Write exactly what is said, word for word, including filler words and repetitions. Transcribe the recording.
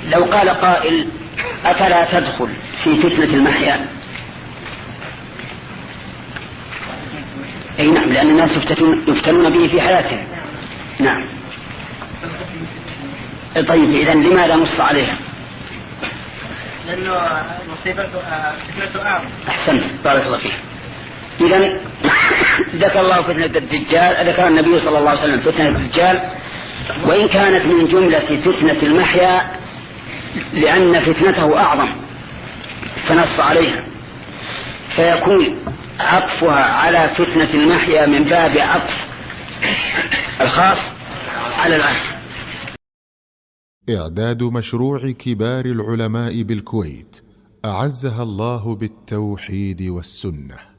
لو قال قائل أفلا تدخل في فتنة المحيا؟ أي نعم، لأن الناس يفتنون به في حياتهم. نعم. طيب إذن لماذا نص عليها؟ لأنه مصيبته فتنته أعظم. أحسنت، بارك الله فيك. إذن ذكر الله فتنة الدجال، ذكر النبي صلى الله عليه وسلم فتنة الدجال، وإن كانت من جملة فتنة المحيا لأن فتنته أعظم فنص عليها، فيكون عطفها على فتنة المحيا من باب عطف الخاص على العام. إعداد مشروع كبار العلماء بالكويت أعزها الله بالتوحيد والسنة.